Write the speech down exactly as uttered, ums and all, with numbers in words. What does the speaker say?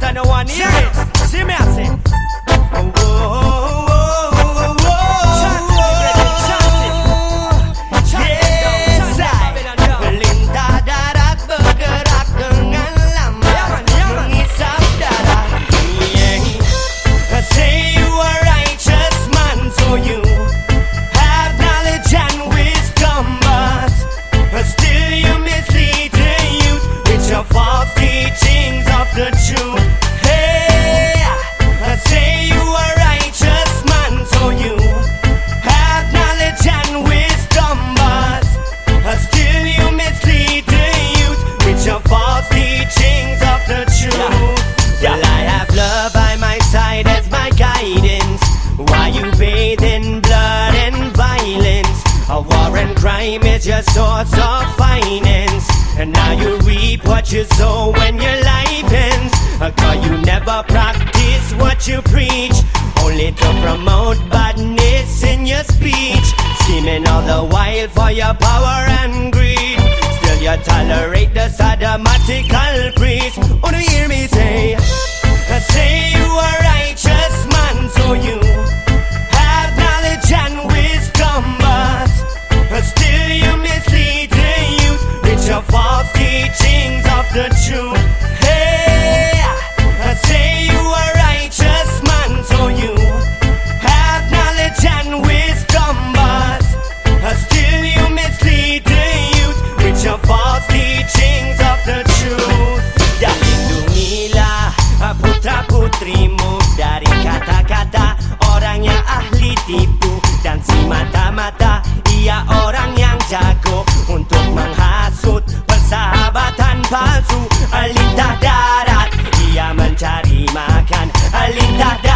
I don't want to hear it. See me, I say. Oh, oh, oh, oh, oh, oh. Chant it, brother, chant it. Chant it down, chant it down. Perintah darat bergerak dengan lambat mengisap darah. I say you are righteous man, so you have knowledge and wisdom, but still you mislead the youth with your false teachings of the truth. Hey, I say you are righteous man, so you have knowledge and wisdom, but still you mislead the youth with your false teachings of the truth. Well, I have love by my side as my guidance. Why you bathe in blood and violence? A war and crime is your source of finance, and now you reap what you sow when your life ends. Cause you never practice what you preach, only to promote badness in your speech. Scheming all the while for your power and greed. Still you tolerate the sodomitical priest. Oh, do you hear me say? I say you are righteous man, so you have knowledge and wisdom, but still you mislead the youth with your false teachings of the truth. Hey, I say you are righteous man, so you have knowledge and wisdom, but still you mislead the youth with your false teachings of the truth. Ya lindungilah putra putrimu dari kata-kata orang yang ahli tipu, dan si mata-mata ia orang yang jago untuk menghasut persahabatan palsu. Lintah darat ia mencari makan, lintah darat